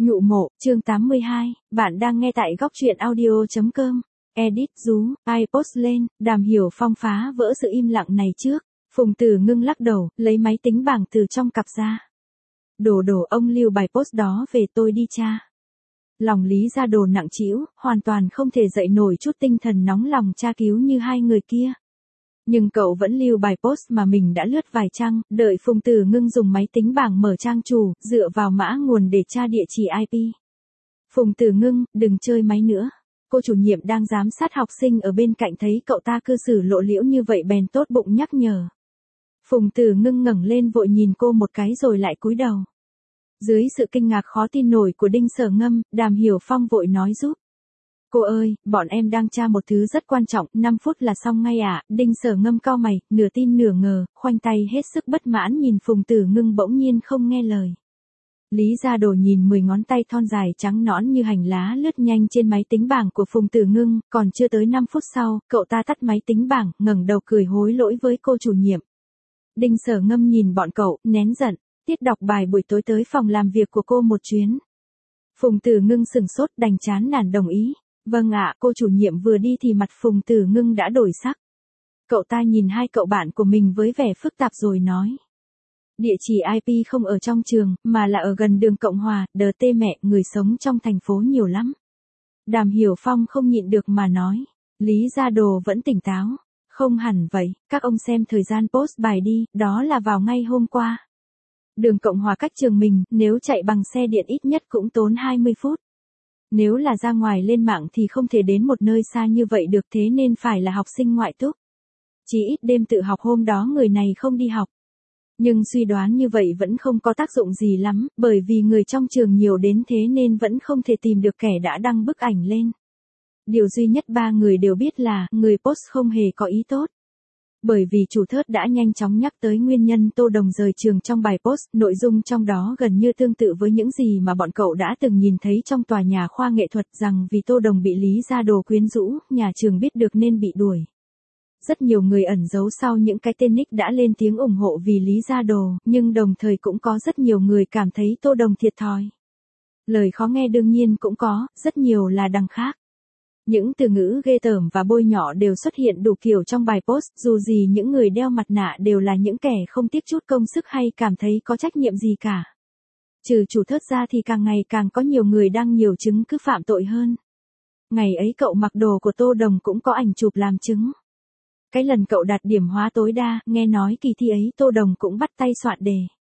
Nhụ mộ, chương 82, bạn đang nghe tại góc truyện audio.com. Edit rú, ai post lên, Đàm Hiểu Phong phá vỡ sự im lặng này trước. Phùng Tử Ngưng lắc đầu, lấy máy tính bảng từ trong cặp ra. Đồ ông lưu bài post đó về tôi đi cha. Lòng Lý Gia Đồ nặng trĩu, hoàn toàn không thể dậy nổi chút tinh thần nóng lòng tra cứu như hai người kia. Nhưng cậu vẫn lưu bài post mà mình đã lướt vài trang, đợi Phùng Tử Ngưng dùng máy tính bảng mở trang chủ, dựa vào mã nguồn để tra địa chỉ IP. Phùng Tử Ngưng, đừng chơi máy nữa. Cô chủ nhiệm đang giám sát học sinh ở bên cạnh thấy cậu ta cư xử lộ liễu như vậy bèn tốt bụng nhắc nhở. Phùng Tử Ngưng ngẩng lên vội nhìn cô một cái rồi lại cúi đầu. Dưới sự kinh ngạc khó tin nổi của Đinh Sở Ngâm, Đàm Hiểu Phong vội nói giúp. Cô ơi, bọn em đang tra một thứ rất quan trọng, 5 phút là xong ngay ạ. Đinh Sở Ngâm cau mày, nửa tin nửa ngờ, khoanh tay hết sức bất mãn nhìn Phùng Tử Ngưng bỗng nhiên không nghe lời. Lý Gia Đồ nhìn 10 ngón tay thon dài trắng nõn như hành lá lướt nhanh trên máy tính bảng của Phùng Tử Ngưng, còn chưa tới 5 phút sau, cậu ta tắt máy tính bảng, ngẩng đầu cười hối lỗi với cô chủ nhiệm. Đinh Sở Ngâm nhìn bọn cậu, nén giận, tiết đọc bài buổi tối tới phòng làm việc của cô một chuyến. Phùng Tử Ngưng sừng sốt đành chán nản đồng ý. Vâng ạ, cô chủ nhiệm vừa đi thì mặt Phùng Tử Ngưng đã đổi sắc. Cậu ta nhìn hai cậu bạn của mình với vẻ phức tạp rồi nói. Địa chỉ IP không ở trong trường, mà là ở gần đường Cộng Hòa, DT mẹ, người sống trong thành phố nhiều lắm. Đàm Hiểu Phong không nhịn được mà nói. Lý Gia Đồ vẫn tỉnh táo. Không hẳn vậy, các ông xem thời gian post bài đi, đó là vào ngay hôm qua. Đường Cộng Hòa cách trường mình, nếu chạy bằng xe điện ít nhất cũng tốn 20 phút. Nếu là ra ngoài lên mạng thì không thể đến một nơi xa như vậy được, thế nên phải là học sinh ngoại túc. Chỉ ít đêm tự học hôm đó người này không đi học. Nhưng suy đoán như vậy vẫn không có tác dụng gì lắm, bởi vì người trong trường nhiều đến thế nên vẫn không thể tìm được kẻ đã đăng bức ảnh lên. Điều duy nhất ba người đều biết là, người post không hề có ý tốt. Bởi vì chủ thớt đã nhanh chóng nhắc tới nguyên nhân Tô Đồng rời trường trong bài post, nội dung trong đó gần như tương tự với những gì mà bọn cậu đã từng nhìn thấy trong tòa nhà khoa nghệ thuật, rằng vì Tô Đồng bị Lý Gia Đồ quyến rũ, nhà trường biết được nên bị đuổi. Rất nhiều người ẩn giấu sau những cái tên nick đã lên tiếng ủng hộ vì Lý Gia Đồ, nhưng đồng thời cũng có rất nhiều người cảm thấy Tô Đồng thiệt thòi. Lời khó nghe đương nhiên cũng có, rất nhiều là đằng khác. Những từ ngữ ghê tởm và bôi nhọ đều xuất hiện đủ kiểu trong bài post, dù gì những người đeo mặt nạ đều là những kẻ không tiếc chút công sức hay cảm thấy có trách nhiệm gì cả. Trừ chủ thớt ra thì càng ngày càng có nhiều người đăng nhiều chứng cứ phạm tội hơn. Ngày ấy cậu mặc đồ của Tô Đồng cũng có ảnh chụp làm chứng. Cái lần cậu đạt điểm hóa tối đa, nghe nói kỳ thi ấy Tô Đồng cũng bắt tay soạn đề.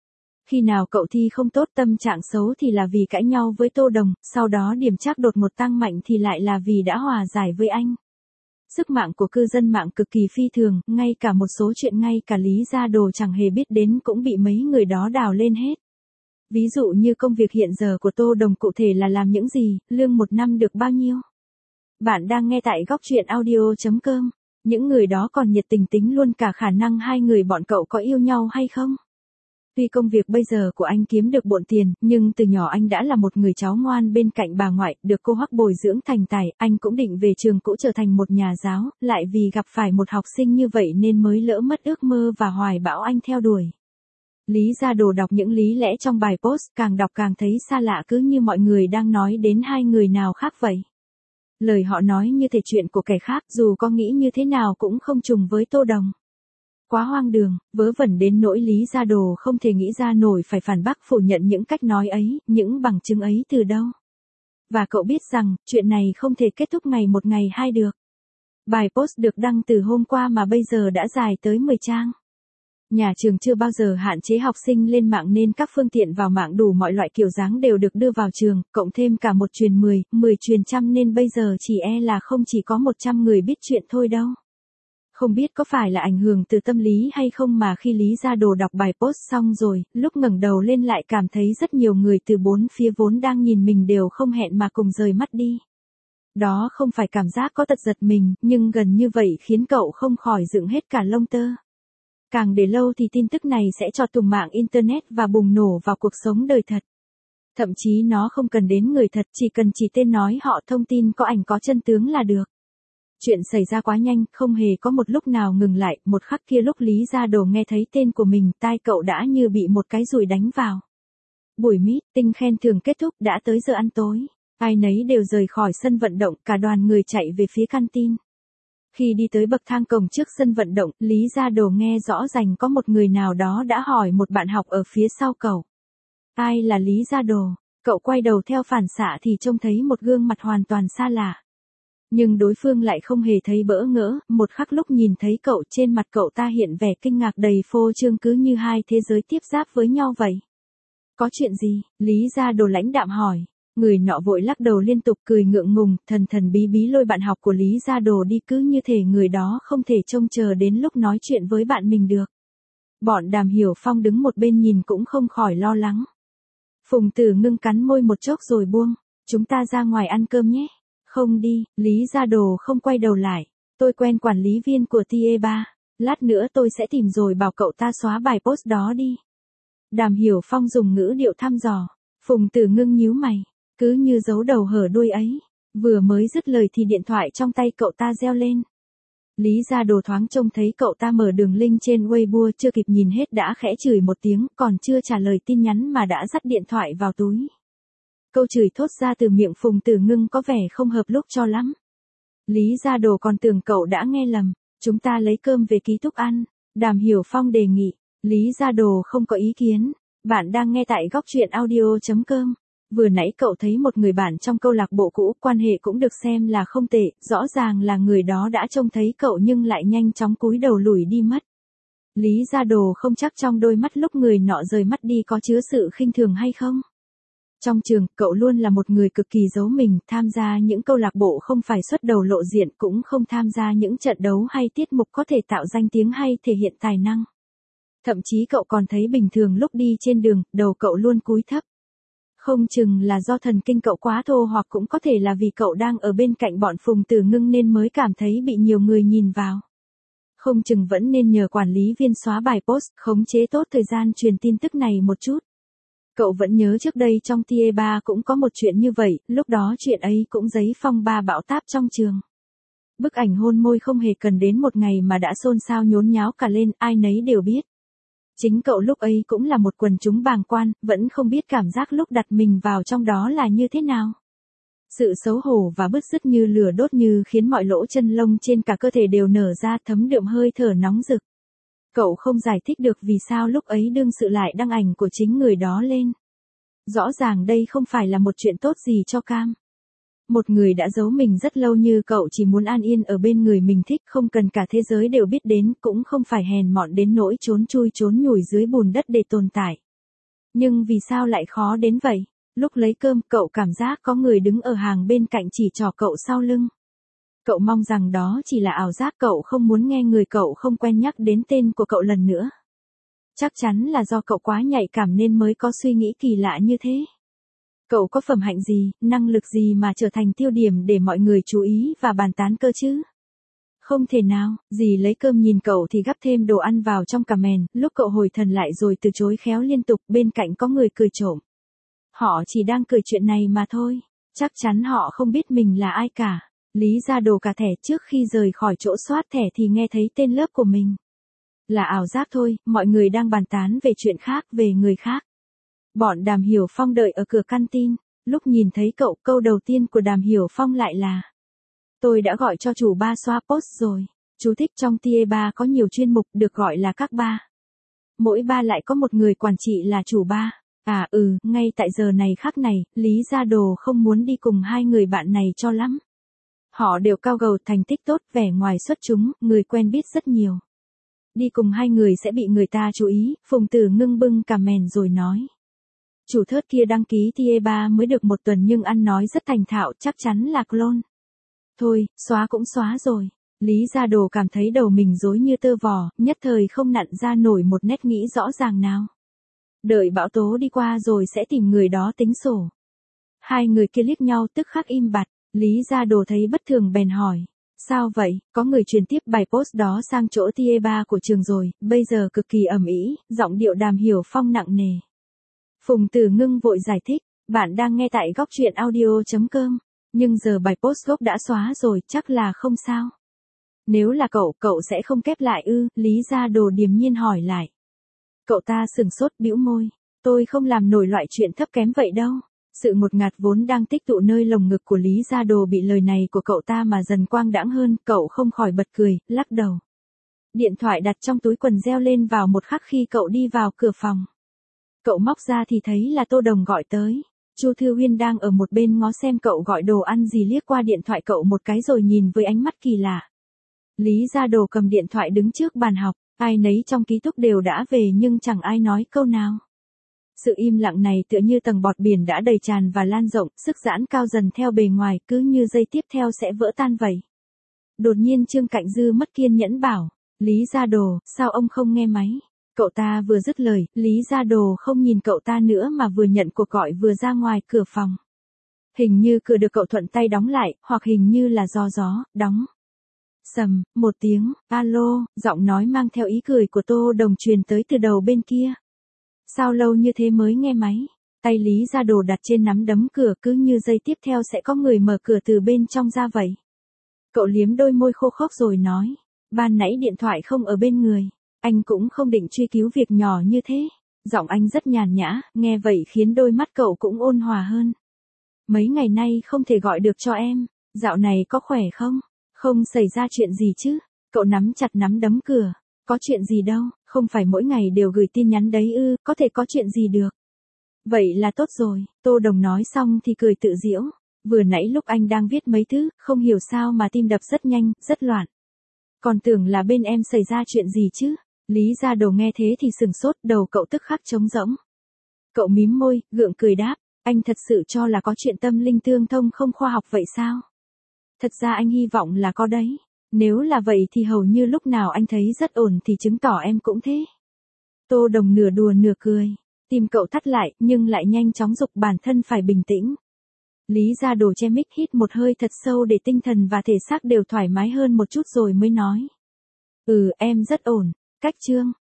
Khi nào cậu thi không tốt tâm trạng xấu thì là vì cãi nhau với Tô Đồng, sau đó điểm trắc đột ngột tăng mạnh thì lại là vì đã hòa giải với anh. Sức mạng của cư dân mạng cực kỳ phi thường, ngay cả một số chuyện ngay cả Lý Gia Đồ chẳng hề biết đến cũng bị mấy người đó đào lên hết. Ví dụ như công việc hiện giờ của Tô Đồng cụ thể là làm những gì, lương một năm được bao nhiêu. Bạn đang nghe tại góc truyện audio.com. Những người đó còn nhiệt tình tính luôn cả khả năng hai người bọn cậu có yêu nhau hay không. Tuy công việc bây giờ của anh kiếm được bộn tiền, nhưng từ nhỏ anh đã là một người cháu ngoan bên cạnh bà ngoại, được cô Hoắc bồi dưỡng thành tài, anh cũng định về trường cũ trở thành một nhà giáo, lại vì gặp phải một học sinh như vậy nên mới lỡ mất ước mơ và hoài bão anh theo đuổi. Lý Gia Đồ đọc những lý lẽ trong bài post, càng đọc càng thấy xa lạ, cứ như mọi người đang nói đến hai người nào khác vậy. Lời họ nói như thể chuyện của kẻ khác, dù có nghĩ như thế nào cũng không trùng với Tô Đồng. Quá hoang đường, vớ vẩn đến nỗi Lý Gia Đồ không thể nghĩ ra nổi phải phản bác phủ nhận những cách nói ấy, những bằng chứng ấy từ đâu. Và cậu biết rằng, chuyện này không thể kết thúc ngày một ngày hai được. Bài post được đăng từ hôm qua mà bây giờ đã dài tới 10 trang. Nhà trường chưa bao giờ hạn chế học sinh lên mạng nên các phương tiện vào mạng đủ mọi loại kiểu dáng đều được đưa vào trường, cộng thêm cả 1 truyền 10, 10 truyền trăm nên bây giờ chỉ là không chỉ có 100 người biết chuyện thôi đâu. Không biết có phải là ảnh hưởng từ tâm lý hay không mà khi Lý Gia Đồ đọc bài post xong rồi, lúc ngẩng đầu lên lại cảm thấy rất nhiều người từ bốn phía vốn đang nhìn mình đều không hẹn mà cùng rời mắt đi. Đó không phải cảm giác có tật giật mình, nhưng gần như vậy khiến cậu không khỏi dựng hết cả lông tơ. Càng để lâu thì tin tức này sẽ cho tùng mạng Internet và bùng nổ vào cuộc sống đời thật. Thậm chí nó không cần đến người thật, chỉ tên nói họ thông tin có ảnh có chân tướng là được. Chuyện xảy ra quá nhanh, không hề có một lúc nào ngừng lại, một khắc kia lúc Lý Gia Đồ nghe thấy tên của mình, tai cậu đã như bị một cái dùi đánh vào. Buổi meeting khen thưởng kết thúc đã tới giờ ăn tối. Ai nấy đều rời khỏi sân vận động, cả đoàn người chạy về phía canteen. Khi đi tới bậc thang cổng trước sân vận động, Lý Gia Đồ nghe rõ ràng có một người nào đó đã hỏi một bạn học ở phía sau cậu. Ai là Lý Gia Đồ? Cậu quay đầu theo phản xạ thì trông thấy một gương mặt hoàn toàn xa lạ. Nhưng đối phương lại không hề thấy bỡ ngỡ, một khắc lúc nhìn thấy cậu trên mặt cậu ta hiện vẻ kinh ngạc đầy phô trương cứ như hai thế giới tiếp giáp với nhau vậy. Có chuyện gì? Lý Gia Đồ lãnh đạm hỏi. Người nọ vội lắc đầu liên tục cười ngượng ngùng, thần thần bí bí lôi bạn học của Lý Gia Đồ đi cứ như thể người đó không thể trông chờ đến lúc nói chuyện với bạn mình được. Bọn Đàm Hiểu Phong đứng một bên nhìn cũng không khỏi lo lắng. Phùng Tử Ngưng cắn môi một chốc rồi buông. Chúng ta ra ngoài ăn cơm nhé. Không đi, Lý Gia Đồ không quay đầu lại. Tôi quen quản lý viên của TA3. Lát nữa tôi sẽ tìm rồi bảo cậu ta xóa bài post đó đi. Đàm Hiểu Phong dùng ngữ điệu thăm dò. Phùng Tử Ngưng nhíu mày. Cứ như giấu đầu hở đuôi ấy. Vừa mới dứt lời thì điện thoại trong tay cậu ta reo lên. Lý Gia Đồ thoáng trông thấy cậu ta mở đường link trên Weibo, chưa kịp nhìn hết đã khẽ chửi một tiếng, còn chưa trả lời tin nhắn mà đã dắt điện thoại vào túi. Câu chửi thốt ra từ miệng Phùng Tử Ngưng có vẻ không hợp lúc cho lắm. Lý Gia Đồ còn tưởng cậu đã nghe lầm. Chúng ta lấy cơm về ký túc ăn. Đàm Hiểu Phong đề nghị. Lý Gia Đồ không có ý kiến. Bạn đang nghe tại góc truyện audio.com. Vừa nãy cậu thấy một người bạn trong câu lạc bộ cũ, quan hệ cũng được xem là không tệ, rõ ràng là người đó đã trông thấy cậu nhưng lại nhanh chóng cúi đầu lủi đi mất. Lý Gia Đồ không chắc trong đôi mắt lúc người nọ rời mắt đi có chứa sự khinh thường hay không. Trong trường, cậu luôn là một người cực kỳ giấu mình, tham gia những câu lạc bộ không phải xuất đầu lộ diện, cũng không tham gia những trận đấu hay tiết mục có thể tạo danh tiếng hay thể hiện tài năng. Thậm chí cậu còn thấy bình thường lúc đi trên đường, đầu cậu luôn cúi thấp. Không chừng là do thần kinh cậu quá thô, hoặc cũng có thể là vì cậu đang ở bên cạnh bọn Phùng Tử Ngưng nên mới cảm thấy bị nhiều người nhìn vào. Không chừng vẫn nên nhờ quản lý viên xóa bài post, khống chế tốt thời gian truyền tin tức này một chút. Cậu vẫn nhớ trước đây trong TA3 cũng có một chuyện như vậy, lúc đó chuyện ấy cũng giấy phong ba bão táp trong trường. Bức ảnh hôn môi không hề cần đến một ngày mà đã xôn xao nhốn nháo cả lên, ai nấy đều biết. Chính cậu lúc ấy cũng là một quần chúng bàng quan, vẫn không biết cảm giác lúc đặt mình vào trong đó là như thế nào. Sự xấu hổ và bứt rứt như lửa đốt như khiến mọi lỗ chân lông trên cả cơ thể đều nở ra, thấm đượm hơi thở nóng rực. Cậu không giải thích được vì sao lúc ấy đương sự lại đăng ảnh của chính người đó lên. Rõ ràng đây không phải là một chuyện tốt gì cho Cam. Một người đã giấu mình rất lâu như cậu chỉ muốn an yên ở bên người mình thích, không cần cả thế giới đều biết đến, cũng không phải hèn mọn đến nỗi trốn chui trốn nhủi dưới bùn đất để tồn tại. Nhưng vì sao lại khó đến vậy? Lúc lấy cơm, cậu cảm giác có người đứng ở hàng bên cạnh chỉ trỏ cậu sau lưng. Cậu mong rằng đó chỉ là ảo giác, cậu không muốn nghe người cậu không quen nhắc đến tên của cậu lần nữa. Chắc chắn là do cậu quá nhạy cảm nên mới có suy nghĩ kỳ lạ như thế. Cậu có phẩm hạnh gì, năng lực gì mà trở thành tiêu điểm để mọi người chú ý và bàn tán cơ chứ? Không thể nào, dì lấy cơm nhìn cậu thì gắp thêm đồ ăn vào trong cà mền, lúc cậu hồi thần lại rồi từ chối khéo liên tục, bên cạnh có người cười trộm. Họ chỉ đang cười chuyện này mà thôi, chắc chắn họ không biết mình là ai cả. Lý Gia Đồ cả thẻ trước khi rời khỏi chỗ soát thẻ thì nghe thấy tên lớp của mình. Là ảo giác thôi, mọi người đang bàn tán về chuyện khác, về người khác. Bọn Đàm Hiểu Phong đợi ở cửa canteen, lúc nhìn thấy cậu, câu đầu tiên của Đàm Hiểu Phong lại là: tôi đã gọi cho chủ ba xóa post rồi. Chú thích: trong TA3 có nhiều chuyên mục được gọi là các ba. Mỗi ba lại có một người quản trị là chủ ba. Ngay tại giờ này khắc này, Lý Gia Đồ không muốn đi cùng hai người bạn này cho lắm. Họ đều cao gầu, thành tích tốt, vẻ ngoài xuất chúng, người quen biết rất nhiều. Đi cùng hai người sẽ bị người ta chú ý. Phùng Tử Ngưng bưng cà mền rồi nói: chủ thớt kia đăng ký TA3 mới được một tuần nhưng ăn nói rất thành thạo, chắc chắn là clone. Thôi, xóa cũng xóa rồi. Lý Gia Đồ cảm thấy đầu mình rối như tơ vò, nhất thời không nặn ra nổi một nét nghĩ rõ ràng nào. Đợi bão tố đi qua rồi sẽ tìm người đó tính sổ. Hai người kia liếc nhau tức khắc im bặt. Lý Gia Đồ thấy bất thường bèn hỏi: sao vậy? Có người truyền tiếp bài post đó sang chỗ TA3 của trường rồi, bây giờ cực kỳ ầm ĩ, giọng điệu Đàm Hiểu Phong nặng nề. Phùng Tử Ngưng vội giải thích: bạn đang nghe tại góc truyện audio.com, nhưng giờ bài post gốc đã xóa rồi, chắc là không sao. Nếu là cậu sẽ không kép lại ư? Lý Gia Đồ điềm nhiên hỏi lại. Cậu ta sừng sốt bĩu môi. Tôi không làm nổi loại chuyện thấp kém vậy đâu. Sự ngột ngạt vốn đang tích tụ nơi lồng ngực của Lý Gia Đồ bị lời này của cậu ta mà dần quang đãng hơn, cậu không khỏi bật cười, lắc đầu. Điện thoại đặt trong túi quần reo lên vào một khắc khi cậu đi vào cửa phòng. Cậu móc ra thì thấy là Tô Đồng gọi tới. Chu Thư Huyên đang ở một bên ngó xem cậu gọi đồ ăn gì, liếc qua điện thoại cậu một cái rồi nhìn với ánh mắt kỳ lạ. Lý Gia Đồ cầm điện thoại đứng trước bàn học, ai nấy trong ký túc đều đã về nhưng chẳng ai nói câu nào. Sự im lặng này tựa như tầng bọt biển đã đầy tràn và lan rộng, sức giãn cao dần theo bề ngoài, cứ như giây tiếp theo sẽ vỡ tan vậy. Đột nhiên Trương Cạnh Dư mất kiên nhẫn bảo, Lý Gia Đồ, sao ông không nghe máy? Cậu ta vừa dứt lời, Lý Gia Đồ không nhìn cậu ta nữa mà vừa nhận cuộc gọi vừa ra ngoài cửa phòng. Hình như cửa được cậu thuận tay đóng lại, hoặc hình như là do gió, đóng. Sầm, một tiếng, alo, giọng nói mang theo ý cười của Tô Đồng truyền tới từ đầu bên kia. Sao lâu như thế mới nghe máy? Tay Lý Gia Đồ đặt trên nắm đấm cửa, cứ như giây tiếp theo sẽ có người mở cửa từ bên trong ra vậy. Cậu liếm đôi môi khô khốc rồi nói, ban nãy điện thoại không ở bên người, anh cũng không định truy cứu việc nhỏ như thế. Giọng anh rất nhàn nhã, nghe vậy khiến đôi mắt cậu cũng ôn hòa hơn. Mấy ngày nay không thể gọi được cho em, dạo này có khỏe không? Không xảy ra chuyện gì chứ? Cậu nắm chặt nắm đấm cửa. Có chuyện gì đâu, không phải mỗi ngày đều gửi tin nhắn đấy ư, có thể có chuyện gì được. Vậy là tốt rồi, Tô Đồng nói xong thì cười tự giễu. Vừa nãy lúc anh đang viết mấy thứ, không hiểu sao mà tim đập rất nhanh, rất loạn. Còn tưởng là bên em xảy ra chuyện gì chứ. Lý Gia Đồ nghe thế thì sừng sốt, đầu cậu tức khắc trống rỗng. Cậu mím môi, gượng cười đáp, anh thật sự cho là có chuyện tâm linh tương thông không khoa học vậy sao? Thật ra anh hy vọng là có đấy. Nếu là vậy thì hầu như lúc nào anh thấy rất ổn thì chứng tỏ em cũng thế. Tô Đồng nửa đùa nửa cười. Tim cậu thắt lại nhưng lại nhanh chóng giục bản thân phải bình tĩnh. Lý Gia Đồ che mic hít một hơi thật sâu để tinh thần và thể xác đều thoải mái hơn một chút rồi mới nói. Em rất ổn. Cách Trương,